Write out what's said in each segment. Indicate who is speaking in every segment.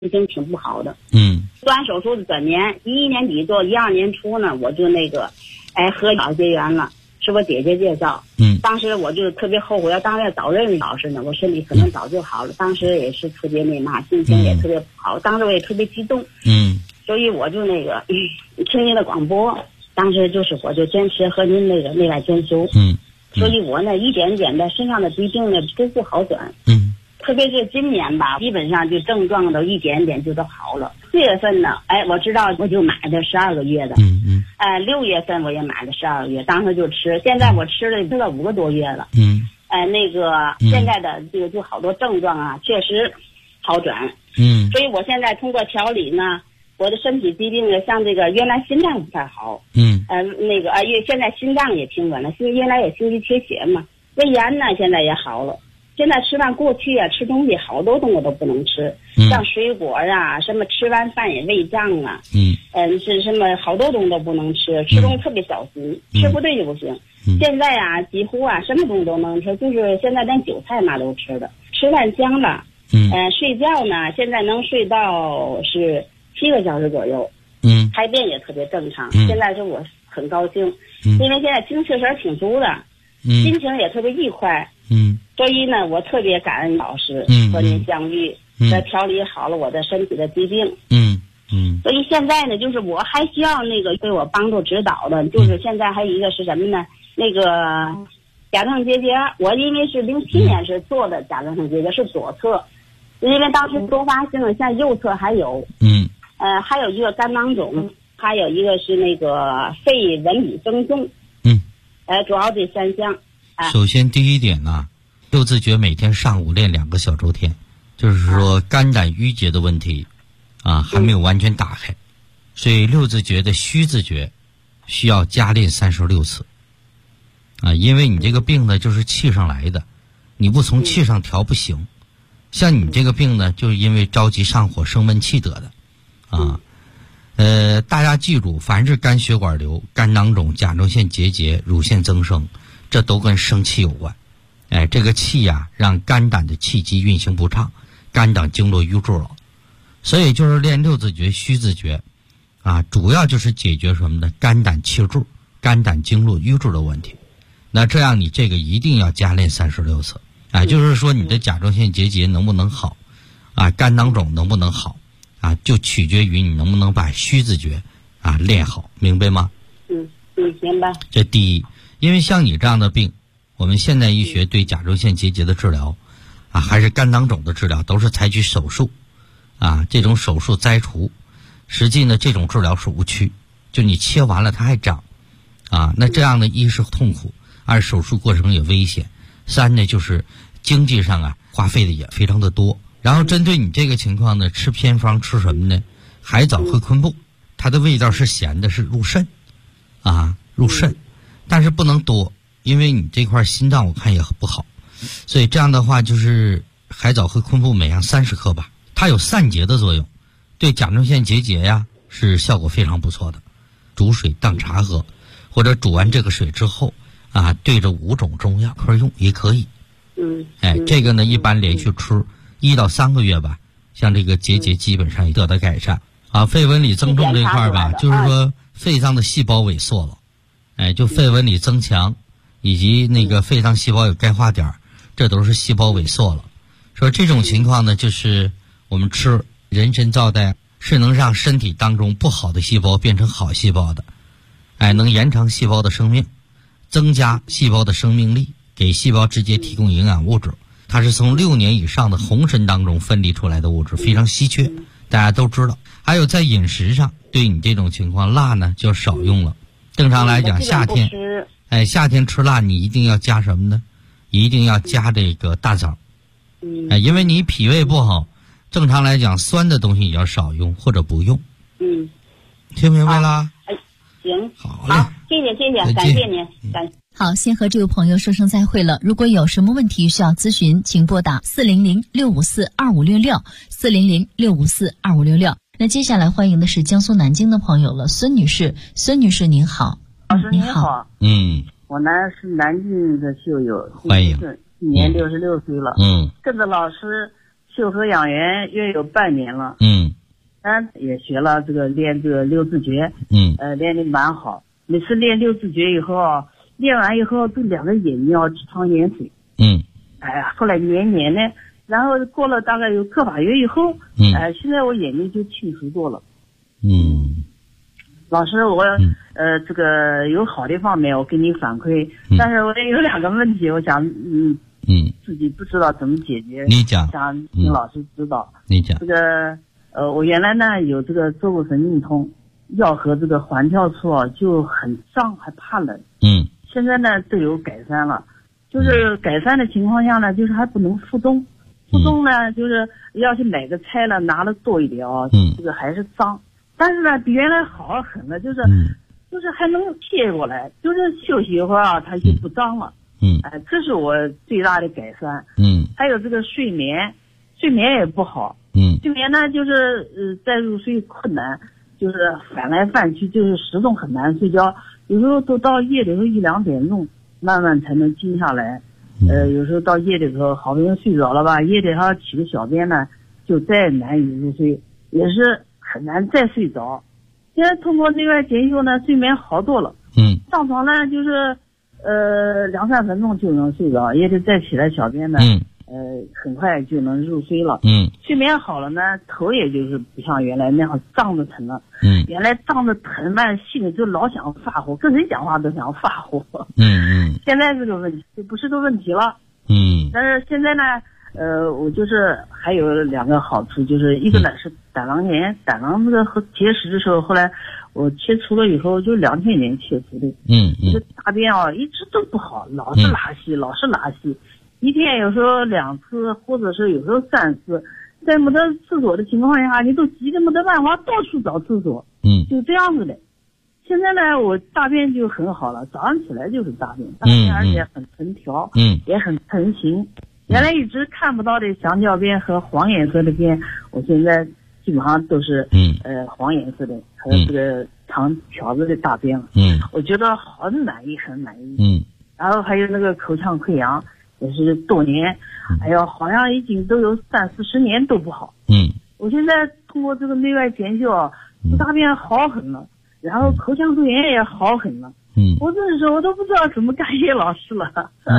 Speaker 1: 已经挺不好的。做完手术的转年，11年底做12年初呢，我就和老结缘了，是我姐姐介绍。当时我就特别后悔，要当时早认识老师呢，我身体可能早就好了。当时也是特别心情也特别不好，当时我也特别激动。所以我就听您的广播，当时我就坚持和您内外兼修。所以我一点点的身上的疾病都不好转。特别是今年吧，基本上就症状都一点点就都好了。4月份呢，我知道我就买的12个月的。6月份我也买了12个月，当时就吃。现在我吃了5个多月了。现在的就好多症状啊，确实好转。所以我现在通过调理呢，我的身体疾病呢，像原来心脏不太好。因为现在心脏也平稳了，原来也心肌缺血嘛，胃炎呢现在也好了。现在吃饭，过去吃东西好多东西都不能吃，像水果啊，什么吃完饭也胃胀啊，是什么好多东西都不能吃，吃东西特别小心，吃不对就不行。现在几乎什么东西都能吃，就是现在连韭菜嘛都吃的，吃饭香了。睡觉呢，现在能睡到是7个小时左右。排便也特别正常。现在是我很高兴，因为现在精气神挺足的，心情也特别愉快。所以呢，我特别感恩老师和您相遇，调理好了我的身体的疾病。所以现在呢，就是我还需要对我帮助指导的，就是现在还有一个是什么呢？甲状腺结节，我因为是07年是做的甲状腺结节，是左侧，因为当时多发性的，像右侧还有。还有一个肝囊肿，还有一个是肺纹理增重。主要这3项。
Speaker 2: 首先第一点呢，六字诀每天上午练2个小周天，就是说肝胆郁结的问题还没有完全打开，所以六字诀的虚字诀需要加练36次因为你这个病呢就是气上来的，你不从气上调不行。像你这个病呢，就是因为着急上火生闷气得的大家记住，凡是肝血管瘤、肝囊肿、甲状腺结节、乳腺增生，这都跟生气有关。这个气让肝胆的气机运行不畅，肝胆经络瘀滞了。所以就是练六字诀、虚字诀主要就是解决什么呢？肝胆气滞、肝胆经络瘀滞的问题。那这样你这个一定要加练36次就是说你的甲状腺结节能不能好肝囊肿能不能好就取决于你能不能把虚字诀练好，明白吗？
Speaker 1: 明白。
Speaker 2: 这第一，因为像你这样的病，我们现代医学对甲状腺结节的治疗还是肝囊肿的治疗，都是采取手术这种手术摘除，实际呢这种治疗是无趣，就你切完了它还长那这样的一是痛苦，二手术过程也危险，三呢就是经济上花费的也非常的多。然后针对你这个情况呢，吃偏方吃什么呢？海藻和昆布，它的味道是咸的，是入肾入肾，但是不能多，因为你这块心脏我看也不好，所以这样的话就是海藻和昆布每样30克吧，它有散结的作用，对甲状腺结节是效果非常不错的。煮水当茶喝，或者煮完这个水之后对着5种中药块用也可以。这个呢一般连续吃1到3个月吧，像这个结节基本上也得到改善肺纹理增重这块吧，就是说肺脏的细胞萎缩了，就肺纹理增强，以及肺脏细胞有钙化点，这都是细胞萎缩了。说这种情况呢，就是我们吃人参皂苷是能让身体当中不好的细胞变成好细胞的，能延长细胞的生命，增加细胞的生命力，给细胞直接提供营养物质。它是从6年以上的红参当中分离出来的物质，非常稀缺，大家都知道。还有在饮食上，对你这种情况，辣呢就少用了。正常来讲，夏天吃辣，你一定要加什么呢？一定要加这个大枣。因为你脾胃不好，正常来讲，酸的东西也要少用或者不用。听明白了？
Speaker 1: 行，
Speaker 2: 好嘞，
Speaker 1: 谢谢，感谢您，感谢。
Speaker 3: 好，先和这位朋友说声再会了。如果有什么问题需要咨询，请拨打400-654-2566，400-654-2566。那接下来欢迎的是江苏南京的朋友了，孙女士。孙女士您好。
Speaker 4: 老师您好。我呢是南京的秀友，
Speaker 2: 欢迎。
Speaker 4: 今年66岁了。
Speaker 2: 跟
Speaker 4: 着老师秀禾养元约有半年了。也学了这个练这个六字诀。练得蛮好。每次练六字诀以后啊，练完以后这两个眼睛要直淌眼水。后来黏黏的，然后过了大概有个把月以后，现在我眼睛就清楚多了。老师，我这个有好的方面我给你反馈，但是我也有两个问题，我想自己不知道怎么解决。
Speaker 2: 你讲，
Speaker 4: 想请老师指导。
Speaker 2: 你讲。
Speaker 4: 这个我原来呢有这个坐骨神经痛，腰和这个环跳处就很胀，还怕冷。现在呢都有改善了，就是改善的情况下呢，就是还不能复动。复动呢，就是要是买个菜了拿的多一点这个还是脏。但是呢，比原来好很了，就是还能贴过来，就是休息一会儿它就不脏了。这是我最大的改善。还有这个睡眠也不好。睡眠呢，就是再入睡困难，就是翻来翻去，就是始终很难睡觉。有时候都到夜里头1、2点钟，慢慢才能静下来。有时候到夜里头好不容易睡着了吧，夜里还要起个小便呢，就再难以入睡，也是很难再睡着。现在通过内外检修呢，睡眠好多了。上床呢就是2、3分钟就能睡着，也得再起来小便呢，很快就能入睡了。睡眠好了呢，头也就是不像原来那样胀着疼了。原来胀着疼嘛，心里就老想发火，跟谁讲话都想发火。现在这个问题就不是个问题了。但是现在呢，我就是还有2个好处，就是一个呢是胆囊炎，胆囊这个结石的时候，后来我切除了以后，就2天前切除的。这个大便一直都不好，老是拉稀，一天有时候2次，或者是有时候3次，在没得厕所的情况下，你都急得没得办法，到处找厕所。就这样子的。现在呢，我大便就很好了，早上起来就是大便，而且很成条，也很成型。原来一直看不到的香蕉便和黄颜色的便，我现在基本上都是黄颜色的，还有这个长条子的大便了。我觉得很满意。然后还有那个口腔溃疡，也是多年，好像已经都有30、40年都不好。我现在通过这个内外检修，大便好很了，然后口腔溃疡也好很了。我这时候我都不知道怎么感谢老师了。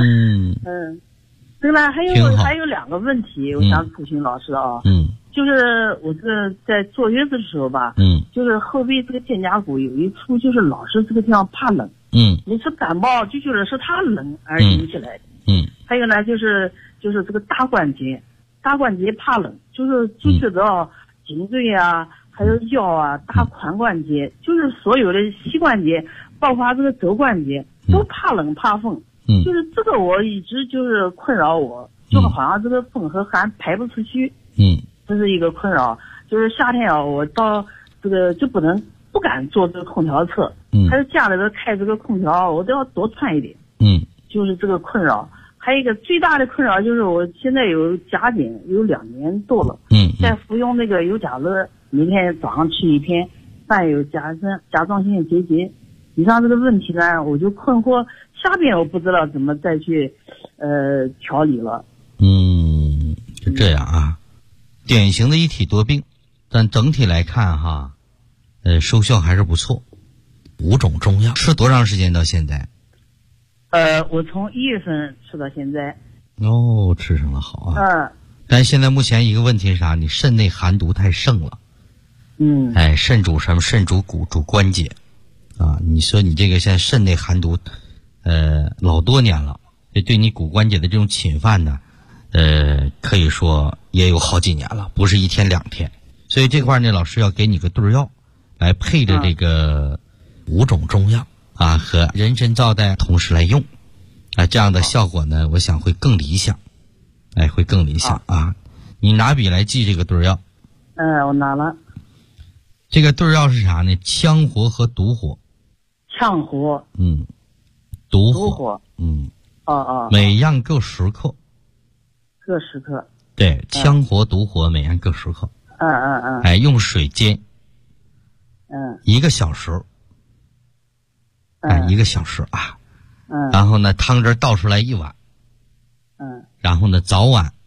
Speaker 4: 对了，还有2个问题，我想咨询老师啊。就是我这个在坐月子的时候吧，就是后背这个肩胛骨有一处，就是老是这个地方怕冷。每次感冒就觉得是它冷而引起来的。还有呢，就是这个大关节怕冷，就觉得颈椎啊，还有腰啊，大髋关节，就是所有的膝关节，包括这个肘关节，都怕冷怕风。就是这个我一直就是困扰我，就好像这个风和寒排不出去。这是一个困扰。就是夏天我到这个就不敢坐这个空调车。还有家里头开这个空调，我都要多穿一点。就是这个困扰。还有一个最大的困扰就是我现在有甲减有2年多了。在服用那个尤加乐，每天早上吃1片，伴有甲状腺结节。以上这个问题呢，我就困惑，下边我不知道怎么再去调理了。
Speaker 2: 是这样啊，典型的一体多病，但整体来看哈，收效还是不错。5种中药吃多长时间到现在？
Speaker 4: 我从1月份吃到现在。
Speaker 2: 吃上了好啊。但现在目前一个问题是啥？你肾内寒毒太盛了。肾主什么？肾主骨，主关节。你说你这个现在肾内寒毒，老多年了，对你骨关节的这种侵犯呢，可以说也有好几年了，不是1天2天。所以这块呢，老师要给你个对药，来配着这个5种中药和人参皂苷同时来用，这样的效果呢，我想会更理想，会更理想啊。你拿笔来记这个对药。
Speaker 4: 我拿了。
Speaker 2: 这个对药是啥呢？羌活和独活。
Speaker 4: 羌活。
Speaker 2: 独活。每样各10克。
Speaker 4: 各10克。
Speaker 2: 对，羌活、独活每样各10克。用水煎。1个小时。1个小时啊。然后呢，汤汁倒出来1碗。然后呢，早晚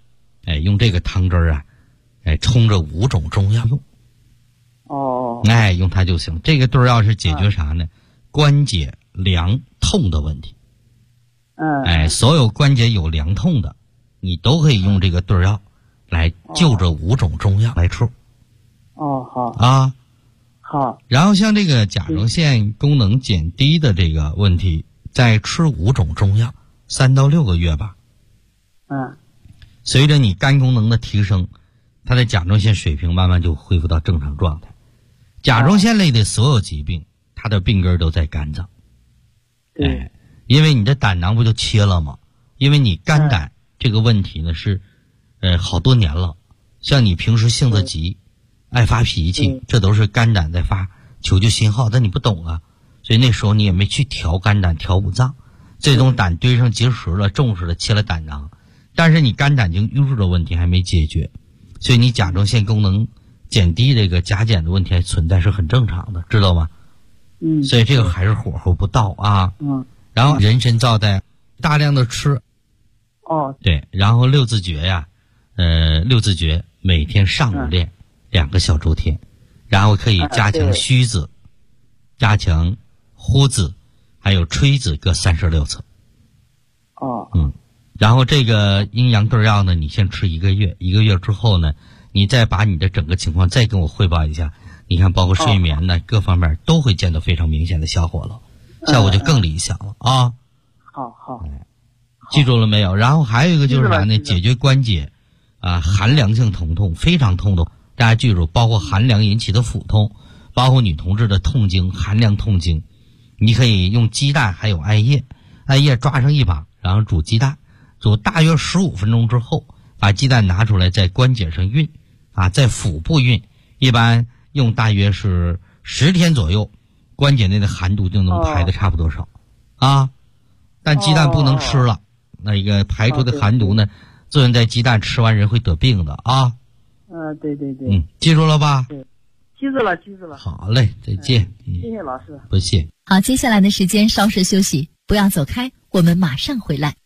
Speaker 2: 用这个汤汁儿啊，冲着5种中药用。用它就行。这个对药是解决啥呢？关节凉痛的问题。所有关节有凉痛的，你都可以用这个对药来就这5种中药来吃。
Speaker 4: 好。好。
Speaker 2: 然后像这个甲状腺功能减低的这个问题，再吃5种中药，3到6个月吧。随着你肝功能的提升，它的甲状腺水平慢慢就恢复到正常状态。甲状腺类的所有疾病，它的病根都在肝脏。因为你的胆囊不就切了吗？因为你肝胆这个问题呢是，好多年了。像你平时性子急，爱发脾气，这都是肝胆在发求救信号，但你不懂啊，所以那时候你也没去调肝胆、调五脏，最终胆堆上结石了，重视了，切了胆囊。但是你肝胆经淤滞的问题还没解决，所以你甲状腺功能减低这个甲减的问题还存在，是很正常的，知道吗？所以这个还是火候不到啊。然后人参皂苷大量的吃。对，然后六字诀呀，六字诀每天上午练2个小周天，然后可以加强虚子，加强呼子，还有吹子各36次。然后这个阴阳对药呢，你先吃1个月，1个月之后呢，你再把你的整个情况再跟我汇报一下，你看包括睡眠呢，各方面都会见到非常明显的效果了，效果就更理想了啊。
Speaker 4: 好。
Speaker 2: 记住了没有？然后还有一个就是啥呢？解决关节寒凉性疼痛，非常痛的，大家记住，包括寒凉引起的腹痛，包括女同志的痛经、寒凉痛经，你可以用鸡蛋还有艾叶抓上1把，然后煮鸡蛋，煮大约15分钟之后，把鸡蛋拿出来在关节上运在腹部运，一般用大约是10天左右，关节内的寒毒就能排的差不多少但鸡蛋不能吃了，那个排出的寒毒呢，作用在鸡蛋，吃完人会得病的
Speaker 4: 对。
Speaker 2: 记住了吧？
Speaker 4: 记住了。好
Speaker 2: 嘞，再见。
Speaker 4: 谢谢老师。
Speaker 2: 不谢。
Speaker 3: 好，接下来的时间稍事休息，不要走开，我们马上回来。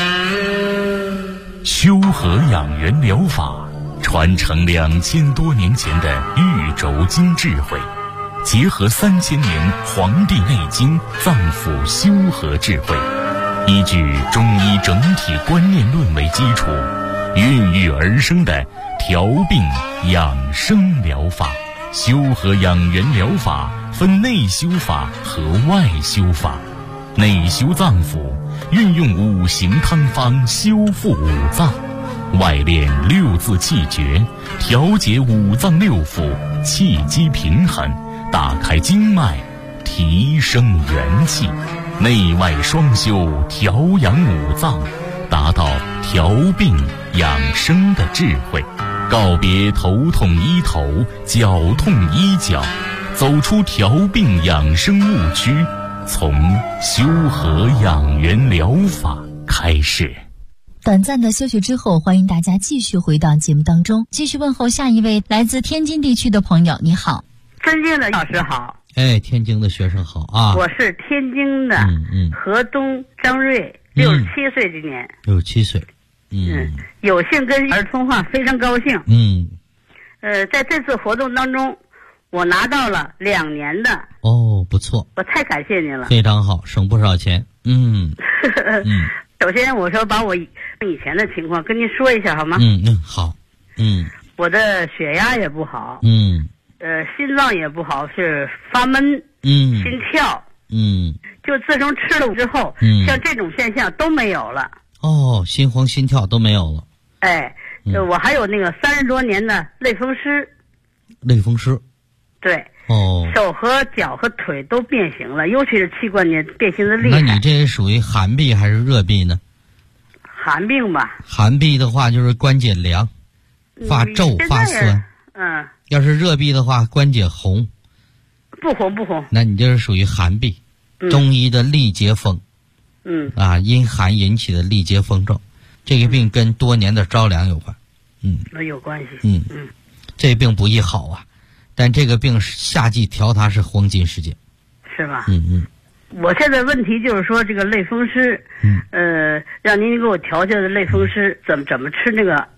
Speaker 5: 修和养元疗法传承2000多年前的玉轴经智慧，结合3000年《黄帝内经》脏腑修和智慧，依据中医整体观念论为基础，孕育而生的调病养生疗法。修和养元疗法分内修法和外修法。内修脏腑，运用5行汤方修复五脏；外练6字气诀，调节五脏6腑，气机平衡，打开经脉，提升元气。内外双修，调养五脏，达到调病养生的智慧。告别头痛医头，脚痛医脚，走出调病养生误区，从修和养元疗法开始。
Speaker 3: 短暂的休息之后，欢迎大家继续回到节目当中，继续问候下一位来自天津地区的朋友。你好。
Speaker 6: 尊敬的老师好。
Speaker 2: 天津的学生好啊。
Speaker 6: 我是天津的河东张瑞，67岁今年。
Speaker 2: 67岁。
Speaker 6: 有幸跟儿通话，非常高兴。在这次活动当中，我拿到了2年的。
Speaker 2: 不错。
Speaker 6: 我太感谢您了。
Speaker 2: 非常好，省不少钱。
Speaker 6: 首先我说把我以前的情况跟您说一下好吗？
Speaker 2: 好。
Speaker 6: 我的血压也不好。心脏也不好，是发闷。心跳。就自从吃了之后，像这种现象都没有了。
Speaker 2: 心慌心跳都没有了。
Speaker 6: 我还有那个30多年的类风湿。
Speaker 2: 类风湿。
Speaker 6: 对。手和脚和腿都变形了，尤其是膝关节变形的厉害。
Speaker 2: 那你这属于寒痹还是热痹呢？
Speaker 6: 寒病吧。
Speaker 2: 寒痹的话就是关节凉，发皱发酸。要是热痹的话，关节红。
Speaker 6: 不红。
Speaker 2: 那你就是属于寒痹。中医的历节风。因寒引起的历节风症，这个病跟多年的着凉有关。
Speaker 6: 有关系。
Speaker 2: 这病不易好啊，但这个病夏季调它是黄金时间。
Speaker 6: 是吧？我现在问题就是说这个类风湿，让您给我调节的类风湿怎么吃那个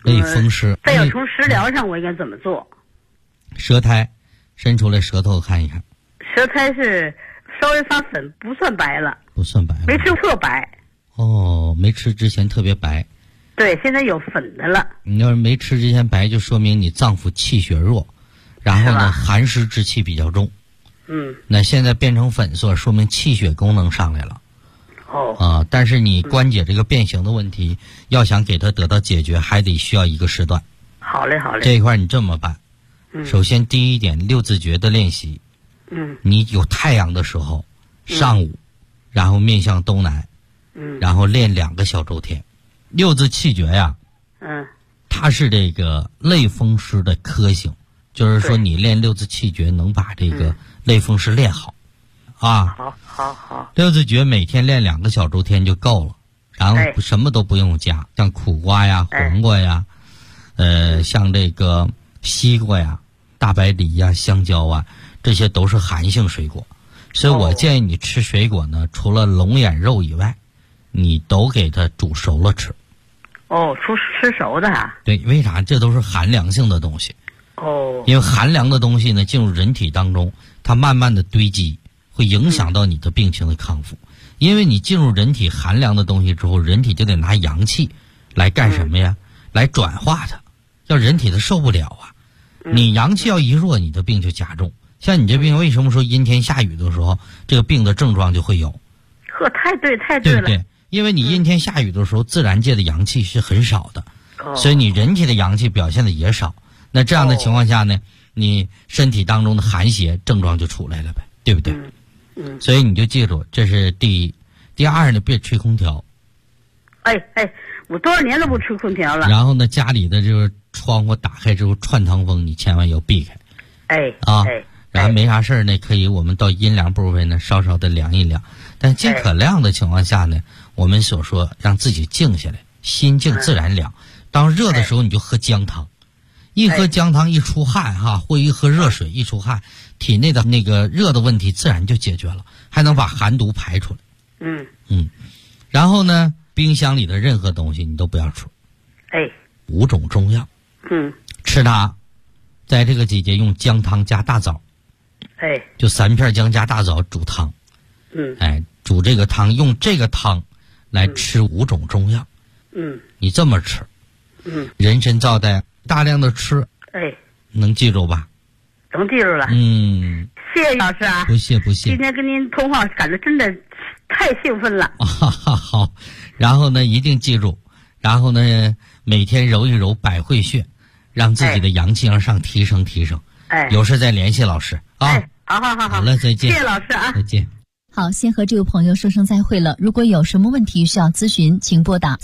Speaker 2: 类风湿。
Speaker 6: 再要从食疗上我应该怎么做？
Speaker 2: 舌苔伸出来，舌头看一看。
Speaker 6: 舌苔是稍微发粉，不算白了。
Speaker 2: 不算白了。
Speaker 6: 没吃特白。
Speaker 2: 哦，没吃之前特别白。
Speaker 6: 对，现在有粉的了。
Speaker 2: 你要是没吃之前白，就说明你脏腑气血弱，然后呢寒湿之气比较重。那现在变成粉色，说明气血功能上来了。但是你关节这个变形的问题，要想给它得到解决，还得需要一个时段。
Speaker 6: 好嘞，好嘞。
Speaker 2: 这一块你这么办。首先第一点，六字诀的练习。你有太阳的时候，上午，然后面向东南，然后练2个小周天。六字气诀呀，它是这个类风湿的科型，就是说你练六字气诀能把这个类风湿练好。
Speaker 6: 好。
Speaker 2: 六字诀每天练2个小周天就够了，然后什么都不用加，像苦瓜呀、黄瓜呀，像这个西瓜呀、大白梨呀、香蕉啊，这些都是寒性水果，所以我建议你吃水果呢，除了龙眼肉以外，你都给它煮熟了吃。
Speaker 6: 吃熟的啊？
Speaker 2: 对，为啥？这都是寒凉性的东西。因为寒凉的东西呢，进入人体当中，它慢慢的堆积，会影响到你的病情的康复。因为你进入人体寒凉的东西之后，人体就得拿阳气来干什么呀？来转化它，要人体它受不了啊。你阳气要一弱，你的病就加重。像你这病，为什么说阴天下雨的时候，这个病的症状就会有？
Speaker 6: 太对了。
Speaker 2: 对不对？因为你阴天下雨的时候，自然界的阳气是很少的，所以你人体的阳气表现的也少。那这样的情况下呢，你身体当中的寒邪症状就出来了呗，对不对？所以你就记住，这是第一。第二呢，别吹空调。
Speaker 6: 我多少年都不吹空调了。
Speaker 2: 然后呢，家里的就是窗户打开之后串堂风，你千万要避开。然后没啥事呢，可以我们到阴凉部位呢稍稍的凉一凉，但尽可量的情况下呢，我们所说让自己静下来，心静自然凉。当热的时候你就喝姜汤，一喝姜汤一出汗或一喝热水一出汗，体内的那个热的问题自然就解决了，还能把寒毒排出来。然后呢，冰箱里的任何东西你都不要吃。5种中药，吃它，在这个季节用姜汤加大枣。就3片姜加大枣煮汤。煮这个汤，用这个汤来吃5种中药。你这么吃。人参皂苷大量的吃。能记住吧？
Speaker 6: 能记住了。谢谢老师啊。
Speaker 2: 不谢。
Speaker 6: 今天跟您通话，感觉真的太兴奋了。
Speaker 2: 好，然后呢，一定记住，然后呢，每天揉一揉百会穴，让自己的阳气向上提升。有事再联系老师啊。好了，再见。
Speaker 6: 谢谢老师啊。
Speaker 2: 再见。
Speaker 3: 好，先和这位朋友说声再会了。如果有什么问题需要咨询，请拨打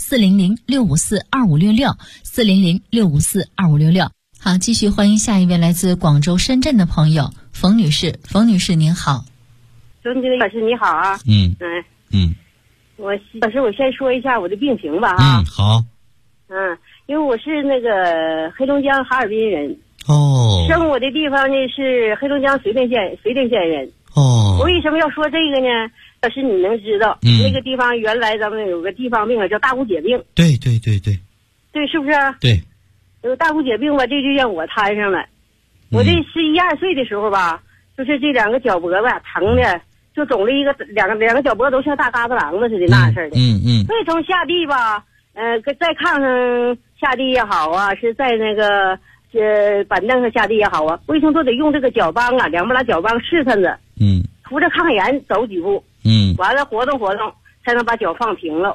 Speaker 3: 400-654-2566，400-654-2566。好，继续欢迎下一位来自广州、深圳的朋友冯女士。冯女士您好。
Speaker 1: 周经理老师你好啊。老师，我先说一下我的病情吧
Speaker 2: 好。
Speaker 1: 因为我是那个黑龙江哈尔滨人。生我的地方呢是黑龙江绥定县人。我为什么要说这个呢？老师你能知道，那个地方原来咱们有个地方病叫大骨节病。
Speaker 2: 对，
Speaker 1: 是不是？
Speaker 2: 对。
Speaker 1: 有大骨节病吧，这就让我摊上了。我这11、12岁的时候吧，就是这2个脚脖子疼的，就肿了两个脚脖子都像大疙瘩囊子似的那似的。所以从下地吧，在炕上下地也好啊，是在那个板凳上下地也好啊，卫生都得用这个脚帮啊，两边拿脚帮试探着，涂着抗炎走几步，完了活动活动，才能把脚放平了。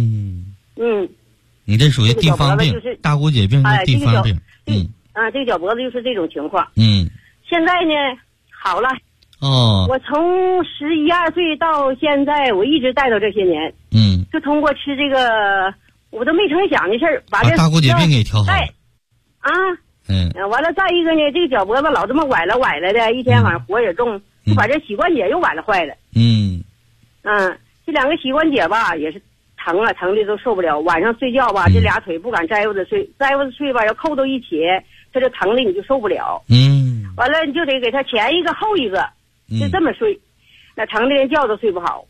Speaker 2: 你这属于地方病，大骨节病是地方病。
Speaker 1: 这个脚脖子就是这种情况。现在呢好了。我从11、12岁到现在，我一直带到这些年。就通过吃这个，我都没成想的事儿，把这
Speaker 2: 大骨节病给调好了。
Speaker 1: 完了，再一个呢，这个脚脖子老这么崴了的，一天晚上火也重，就把这膝关节又崴了坏了。这2个膝关节吧也是疼的都受不了，晚上睡觉吧，这俩腿不敢摘乎着睡吧，要扣到一起，这就疼的你就受不了。完了你就得给他前一个后一个，就这么睡，那疼的连觉都睡不好。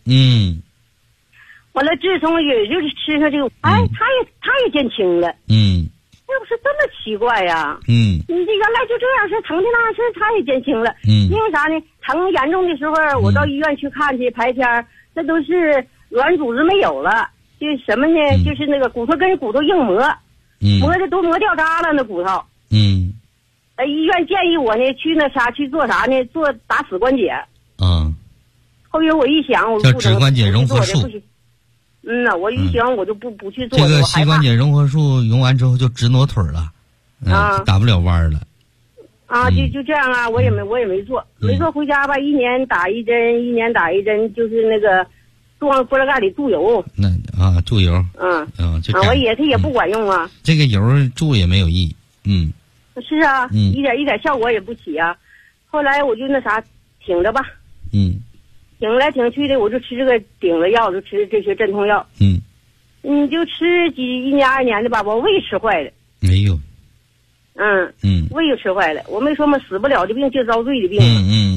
Speaker 1: 完了，自从也就是吃上这个，他也减轻了。 这不是这么奇怪呀？你这原来就这样式，疼的那样式，他也减轻了。因为啥呢？疼严重的时候，我到医院去看去排片，这都是软组织没有了，就什么呢？就是那个骨头跟骨头硬磨，磨的都磨掉渣了，那骨头。医院建议我呢去那啥去做啥呢？做打死关节。后来我一想，我
Speaker 2: 叫指关节融合术。
Speaker 1: 我一想我就不去做。
Speaker 2: 这个膝关节融合术用完之后就直挪腿了，打不了弯了。
Speaker 1: 就这样啊，我也没做，没做回家吧，一年打一针，就是那个往玻璃盖里注油。
Speaker 2: 注油。
Speaker 1: 我它也不管用啊。
Speaker 2: 这个油注也没有意义。
Speaker 1: 是啊，一点效果也不起啊。后来我就那啥挺着吧。挺来挺去的，我就吃这个顶着药，就吃这些镇痛药。你就吃一年2年的吧，我胃吃坏了。
Speaker 2: 没有。
Speaker 1: 胃又吃坏了。我没说嘛，死不了的病就遭罪的病。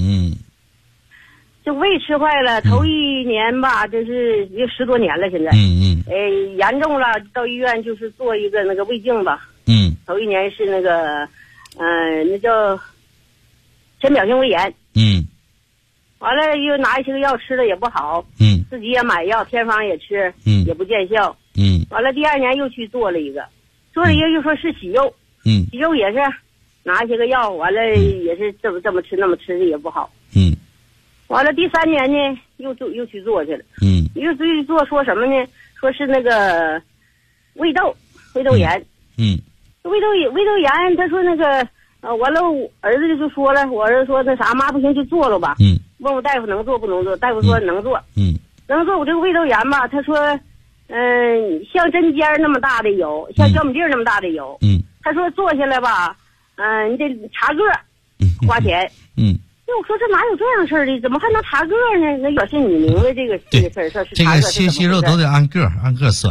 Speaker 1: 就胃吃坏了，头一年吧，这是也10多年了，现在。严重了，到医院就是做一个那个胃镜吧。头一年是那个，那叫深表性胃炎。完了又拿一些个药吃了也不好。自己也买药，偏方也吃。也不见效。完了第2年又去做了一个，又说是息肉。息肉也是拿一些个药，完了也是这么吃那么吃的也不好。完了第3年呢又去做去了。又去做说什么呢？说是那个胃窦炎。胃窦炎，他说那个完了我儿子就说了，我儿子说那啥妈不行就做了吧。问我大夫能做不能做，大夫说能做。能做我这个胃窦炎吧，他说像针尖那么大的有，像小米粒那么大的有。他说做下来吧，你得查个花钱。那我说这哪有这样事儿的？怎么还能查个呢？那表示你明白这个事儿，是
Speaker 2: 这个切息肉都得按个算。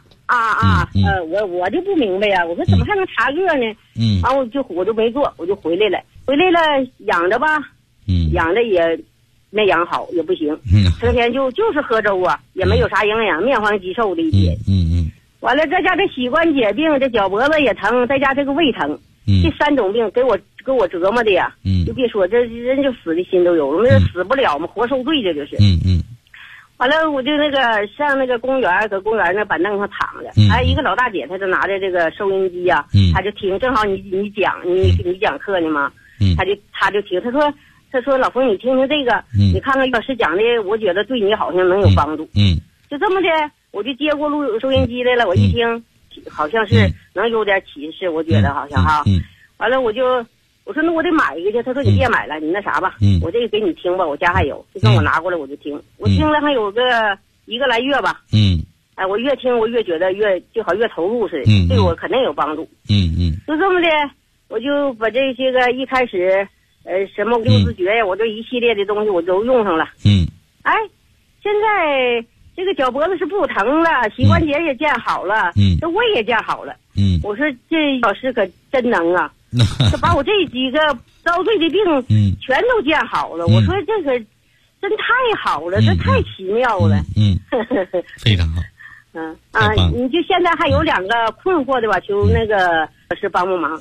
Speaker 1: 我就不明白呀。我说怎么还能查个呢？完我就没做，我就回来了养着吧。养着也没养好，也不行。成天就是喝粥啊，也没有啥营养，面黄肌瘦的一天。完了再加这膝关节病，这脚脖子也疼，再加这个胃疼。这3种病给我折磨的呀。就别说这人就死的心都有，我们死不了嘛，活受罪这就是。完了我就那个上那个公园，搁公园那板凳上躺着。一个老大姐，她就拿着这个收音机呀，她就听，正好你讲课呢嘛。她就听，她说老冯你听听这个，你看看老师讲的，我觉得对你好像能有帮助。就这么的，我就接过收音机来了，我一听，好像是能有点启示，我觉得好像哈。完了我说那我得买一个去，他说你别买了，你那啥吧，我这个给你听吧，我家还有，就跟我拿过来我就听，我听了还有个1个来月吧。我越听我越觉得就好越投入似的，对我肯定有帮助。就这么的，我就把这些个一开始什么六字诀呀，我这一系列的东西我都用上了。现在这个脚脖子是不疼了，膝关节也见好了，这胃也见好了。我说这老师可真能啊。这把我这几个遭罪的病全都见好了。我说这个真太好了，这太奇妙了。
Speaker 2: 非常好。
Speaker 1: 你就现在还有2个困惑的吧，求那个老师帮忙。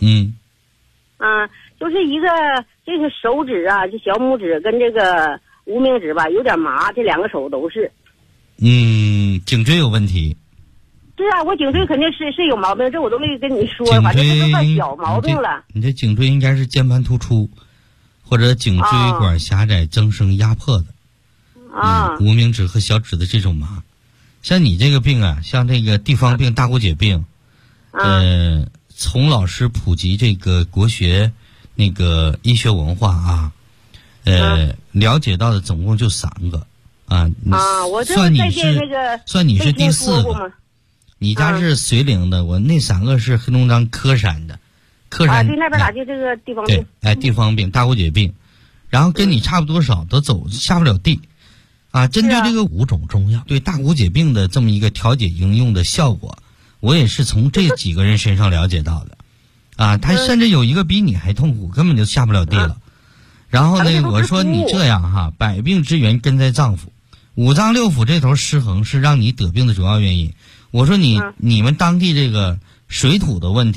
Speaker 1: 就是一个这个手指啊，这小拇指跟这个无名指吧有点麻，这2个手都是。
Speaker 2: 颈椎有问题。
Speaker 1: 是啊，我颈椎肯定是有毛病，这我都没跟你说，反正这都算小毛病了。
Speaker 2: 你这颈椎应该是间盘突出，或者颈椎管狭窄增生压迫的。无名指和小指的这种麻，像你这个病啊，像这个地方病、大骨节病，从老师普及这个国学那个医学文化啊，了解到的总共就3个
Speaker 1: 我这算你是
Speaker 2: 算你是第4个。你家是绥宁的，我那3个是黑龙江科山的，科山
Speaker 1: 对那边咋就这个地方病？
Speaker 2: 地方病、大骨节病，然后跟你差不多少，都下不了地，针对这个5种中药对大骨节病的这么一个调节应用的效果，我也是从这几个人身上了解到的，他甚至有一个比你还痛苦，根本就下不了地了。然后呢，我说你这样哈，百病之源根在脏腑，5脏6腑这头失衡是让你得病的主要原因。我说你们当地这个水土的问题，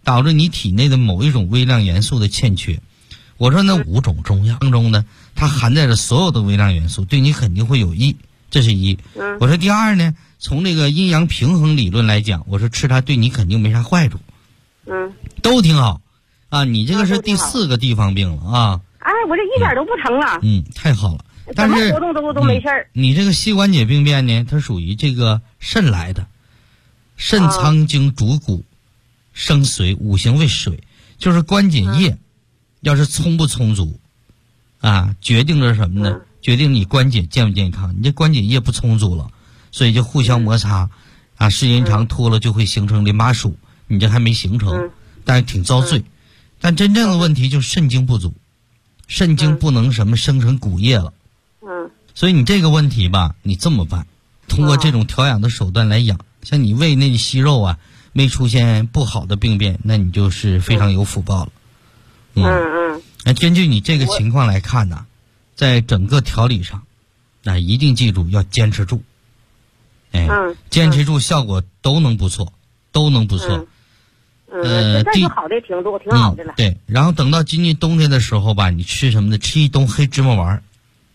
Speaker 2: 导致你体内的某一种微量元素的欠缺。我说那5种中药当中呢，它含在了所有的微量元素，对你肯定会有益，这是一。我说第二呢，从这个阴阳平衡理论来讲，我说吃它对你肯定没啥坏处，都挺好啊。你这个是第4个地方病了啊。
Speaker 6: 哎，我这一点都不疼了。
Speaker 2: 太好了。但是
Speaker 6: 活动都没事儿。
Speaker 2: 你这个膝关节病变呢，它属于这个肾来的，肾藏精主骨，生水，五行为水，就是关节液要是充不充足啊，决定着什么呢？决定你关节健不健康。你这关节液不充足了，所以就互相摩擦啊，时间长脱了就会形成淋巴束，你这还没形成，但是挺遭罪。但真正的问题就是肾精不足，肾精不能什么生成骨液了。所以你这个问题吧，你这么办，通过这种调养的手段来养，像你胃内的息肉啊，没出现不好的病变，那你就是非常有福报了。那根据你这个情况来看呢，在整个调理上，那一定记住要坚持住。坚持住，效果都能不错，都能不错。
Speaker 6: 这就好的挺多，挺好的了。
Speaker 2: 对，然后等到今年冬天的时候吧，你吃什么呢？吃一冬黑芝麻丸。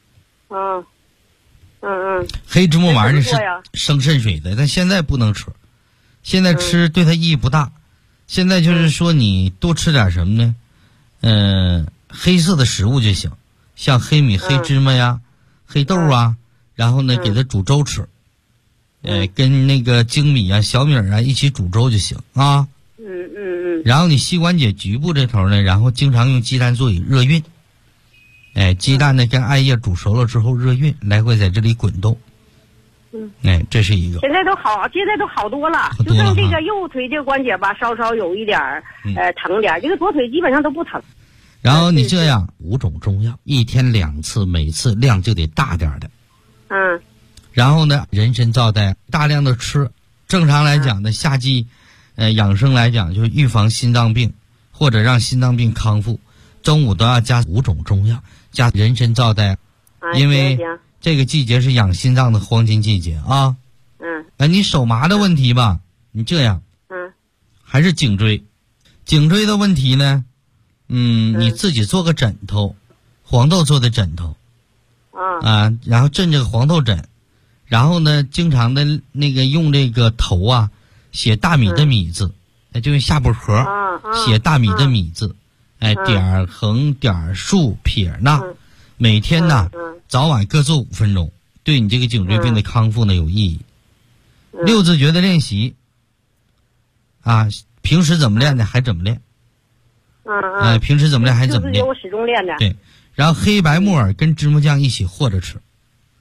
Speaker 2: 黑芝麻丸呢是生肾水的，但现在不能吃，现在吃对它意义不大。现在就是说你多吃点什么呢？黑色的食物就行，像黑米、黑芝麻呀、黑豆啊，然后呢给它煮粥吃，跟那个精米啊、小米啊一起煮粥就行啊。然后你膝关节局部这头呢，然后经常用鸡蛋做以热运。鸡蛋呢跟艾叶煮熟了之后热运，来回在这里滚动。这是一个。
Speaker 6: 现在都好多了，就剩这个右腿这个关节吧，稍稍有一点疼点，这个左腿基本上都不疼。
Speaker 2: 然后你这样5种中药，一天2次，每次量就得大点的。然后呢，人参皂苷大量的吃。正常来讲呢，夏季养生来讲就是预防心脏病或者让心脏病康复，中午都要加5种中药，加人参皂苷，因为这个季节是养心脏的黄金季节啊。你手麻的问题吧，你这样，还是颈椎的问题呢，你自己做个枕头，黄豆做的枕头，然后镇这个黄豆枕，然后呢，经常的那个用这个头啊，写大米的米字，就用下部盒写大米的米字，点横点竖撇捺，每天呢早晚各做5分钟，对你这个颈椎病的康复呢有意义。6字诀的练习啊，平时怎么练的还怎么练。平时怎么练还怎么练。
Speaker 6: 我始终练的。
Speaker 2: 对，然后黑白木耳跟芝麻酱一起和着吃。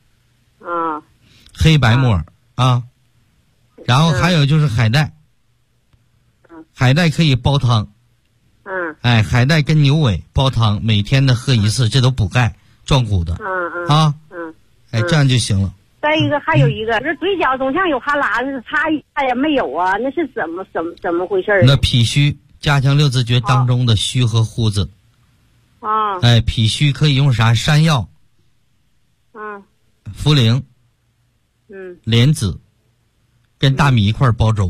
Speaker 2: 黑白木耳啊，然后还有就是海带。海带可以煲汤。海带跟牛尾煲汤，每天的喝1次，这都补钙壮骨的。这样就行了。
Speaker 6: 再一个还有一个，这嘴角总像有哈喇子，擦一下也没有啊，那是怎么回事？
Speaker 2: 那脾虚，加强6字诀当中的虚和乎字。脾虚可以用啥？山药、茯苓、莲子，跟大米一块煲粥。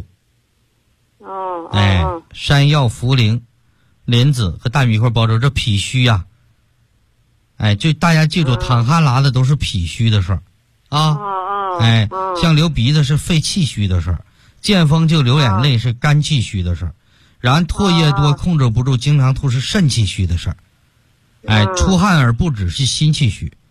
Speaker 2: 山药、茯苓、莲子和大米一块煲粥，这脾虚呀。就大家记住，淌哈喇子都是脾虚的事儿啊。像流鼻子是肺气虚的事儿，见风就流眼泪是肝气虚的事儿，然后唾液多控制不住经常吐是肾气虚的事儿。出汗而不止是心气虚。